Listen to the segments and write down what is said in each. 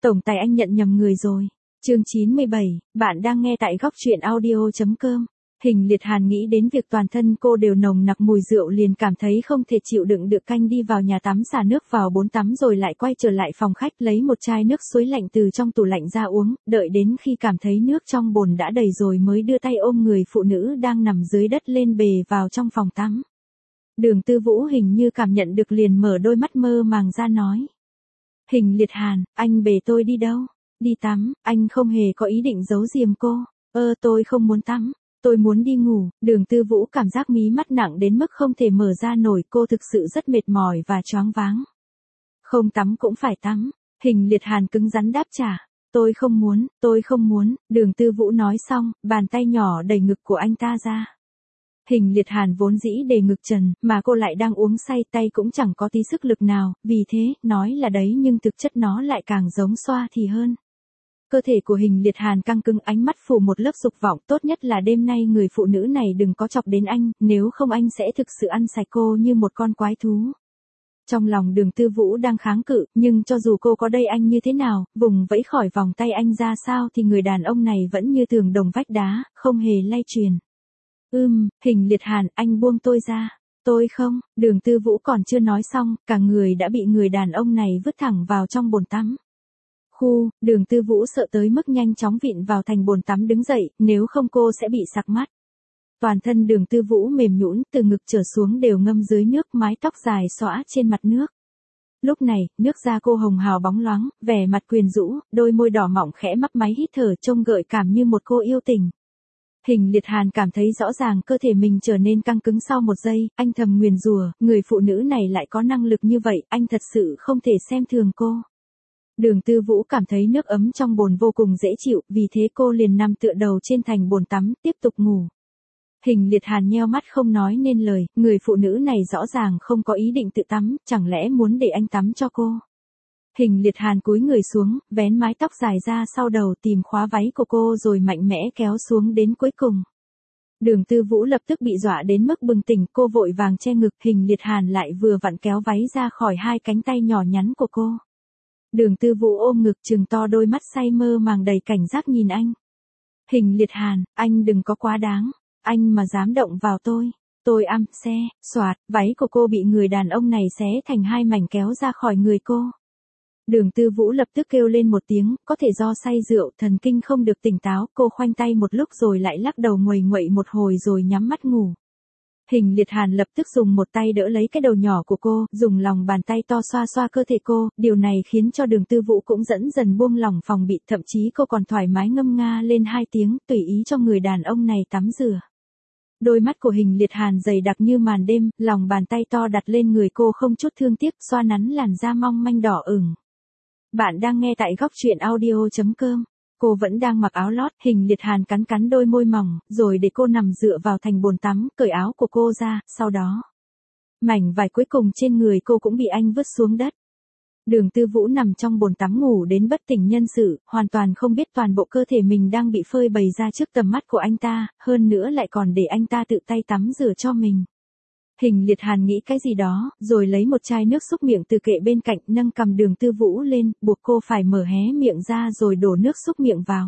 Tổng tài anh nhận nhầm người rồi. Chương 97, bạn đang nghe tại góc truyện audio.com. Hình Liệt Hàn nghĩ đến việc toàn thân cô đều nồng nặc mùi rượu liền cảm thấy không thể chịu đựng được, canh đi vào nhà tắm xả nước vào bồn tắm rồi lại quay trở lại phòng khách lấy một chai nước suối lạnh từ trong tủ lạnh ra uống, đợi đến khi cảm thấy nước trong bồn đã đầy rồi mới đưa tay ôm người phụ nữ đang nằm dưới đất lên bề vào trong phòng tắm. Đường Tư Vũ hình như cảm nhận được liền mở đôi mắt mơ màng ra nói. Hình Liệt Hàn, anh bề tôi đi đâu? Đi tắm, anh không hề có ý định giấu giềm cô. Tôi không muốn tắm, tôi muốn đi ngủ. Đường Tư Vũ cảm giác mí mắt nặng đến mức không thể mở ra nổi, cô thực sự rất mệt mỏi và choáng váng. Không tắm cũng phải tắm. Hình Liệt Hàn cứng rắn đáp trả. Tôi không muốn. Đường Tư Vũ nói xong, bàn tay nhỏ đẩy ngực của anh ta ra. Hình Liệt Hàn vốn dĩ để ngực trần, mà cô lại đang uống say, tay cũng chẳng có tí sức lực nào, vì thế, nói là đấy nhưng thực chất nó lại càng giống xoa thì hơn. Cơ thể của Hình Liệt Hàn căng cứng, ánh mắt phủ một lớp dục vọng, tốt nhất là đêm nay người phụ nữ này đừng có chọc đến anh, nếu không anh sẽ thực sự ăn sạch cô như một con quái thú. Trong lòng Đường Tư Vũ đang kháng cự, nhưng cho dù cô có đây anh như thế nào, vùng vẫy khỏi vòng tay anh ra sao thì người đàn ông này vẫn như tường đồng vách đá, không hề lay truyền. Hình Liệt Hàn, anh buông tôi ra. Tôi không. Đường Tư Vũ còn chưa nói xong, cả người đã bị người đàn ông này vứt thẳng vào trong bồn tắm. Đường Tư Vũ sợ tới mức nhanh chóng vịn vào thành bồn tắm đứng dậy, nếu không cô sẽ bị sặc mắt. Toàn thân Đường Tư Vũ mềm nhũn, từ ngực trở xuống đều ngâm dưới nước, mái tóc dài xõa trên mặt nước. Lúc này, nước da cô hồng hào bóng loáng, vẻ mặt quyến rũ, đôi môi đỏ mọng khẽ mấp máy hít thở trông gợi cảm như một cô yêu tình. Hình Liệt Hàn cảm thấy rõ ràng cơ thể mình trở nên căng cứng sau một giây, anh thầm nguyền rủa, người phụ nữ này lại có năng lực như vậy, anh thật sự không thể xem thường cô. Đường Tư Vũ cảm thấy nước ấm trong bồn vô cùng dễ chịu, vì thế cô liền nằm tựa đầu trên thành bồn tắm, tiếp tục ngủ. Hình Liệt Hàn nheo mắt không nói nên lời, người phụ nữ này rõ ràng không có ý định tự tắm, chẳng lẽ muốn để anh tắm cho cô. Hình Liệt Hàn cúi người xuống, vén mái tóc dài ra sau đầu, tìm khóa váy của cô rồi mạnh mẽ kéo xuống đến cuối cùng. Đường Tư Vũ lập tức bị dọa đến mức bừng tỉnh, cô vội vàng che ngực, Hình Liệt Hàn lại vừa vặn kéo váy ra khỏi hai cánh tay nhỏ nhắn của cô. Đường Tư Vũ ôm ngực trừng to đôi mắt say mơ màng đầy cảnh giác nhìn anh. Hình Liệt Hàn, anh đừng có quá đáng, anh mà dám động vào tôi xoạt, váy của cô bị người đàn ông này xé thành hai mảnh kéo ra khỏi người cô. Đường Tư Vũ lập tức kêu lên một tiếng, có thể do say rượu, thần kinh không được tỉnh táo, cô khoanh tay một lúc rồi lại lắc đầu nguầy nguậy một hồi rồi nhắm mắt ngủ. Hình Liệt Hàn lập tức dùng một tay đỡ lấy cái đầu nhỏ của cô, dùng lòng bàn tay to xoa xoa cơ thể cô, điều này khiến cho Đường Tư Vũ cũng dần dần buông lỏng phòng bị, thậm chí cô còn thoải mái ngâm nga lên hai tiếng, tùy ý cho người đàn ông này tắm rửa. Đôi mắt của Hình Liệt Hàn dày đặc như màn đêm, lòng bàn tay to đặt lên người cô không chút thương tiếc, xoa nắn làn da mong manh đỏ ửng. Bạn đang nghe tại góc truyện audio.com. Cô vẫn đang mặc áo lót, Hình Liệt Hàn cắn cắn đôi môi mỏng, rồi để cô nằm dựa vào thành bồn tắm, cởi áo của cô ra, sau đó. Mảnh vải cuối cùng trên người cô cũng bị anh vứt xuống đất. Đường Tư Vũ nằm trong bồn tắm ngủ đến bất tỉnh nhân sự, hoàn toàn không biết toàn bộ cơ thể mình đang bị phơi bày ra trước tầm mắt của anh ta, hơn nữa lại còn để anh ta tự tay tắm rửa cho mình. Hình Liệt Hàn nghĩ cái gì đó, rồi lấy một chai nước súc miệng từ kệ bên cạnh, nâng cằm Đường Tư Vũ lên, buộc cô phải mở hé miệng ra rồi đổ nước súc miệng vào.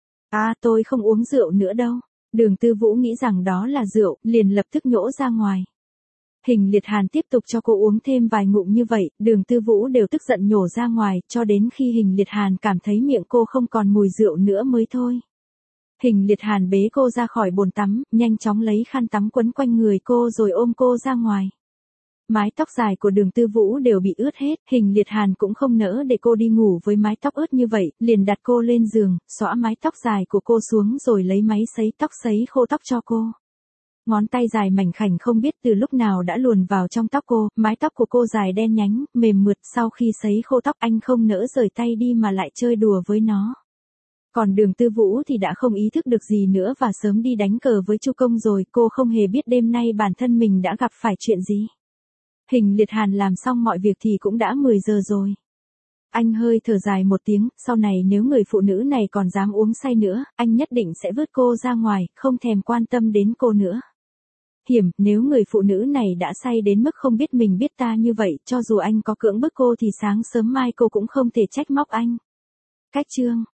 Tôi không uống rượu nữa đâu. Đường Tư Vũ nghĩ rằng đó là rượu, liền lập tức nhổ ra ngoài. Hình Liệt Hàn tiếp tục cho cô uống thêm vài ngụm như vậy, Đường Tư Vũ đều tức giận nhổ ra ngoài, cho đến khi Hình Liệt Hàn cảm thấy miệng cô không còn mùi rượu nữa mới thôi. Hình Liệt Hàn bế cô ra khỏi bồn tắm, nhanh chóng lấy khăn tắm quấn quanh người cô rồi ôm cô ra ngoài. Mái tóc dài của Đường Tư Vũ đều bị ướt hết, Hình Liệt Hàn cũng không nỡ để cô đi ngủ với mái tóc ướt như vậy, liền đặt cô lên giường, xõa mái tóc dài của cô xuống rồi lấy máy sấy tóc sấy khô tóc cho cô. Ngón tay dài mảnh khảnh không biết từ lúc nào đã luồn vào trong tóc cô, mái tóc của cô dài đen nhánh, mềm mượt, sau khi sấy khô tóc anh không nỡ rời tay đi mà lại chơi đùa với nó. Còn Đường Tư Vũ thì đã không ý thức được gì nữa và sớm đi đánh cờ với Chu Công rồi, cô không hề biết đêm nay bản thân mình đã gặp phải chuyện gì. Hình Liệt Hàn làm xong mọi việc thì cũng đã 10 giờ rồi. Anh hơi thở dài một tiếng, sau này nếu người phụ nữ này còn dám uống say nữa, anh nhất định sẽ vứt cô ra ngoài, không thèm quan tâm đến cô nữa. Nếu người phụ nữ này đã say đến mức không biết mình biết ta như vậy, cho dù anh có cưỡng bức cô thì sáng sớm mai cô cũng không thể trách móc anh. Cách chương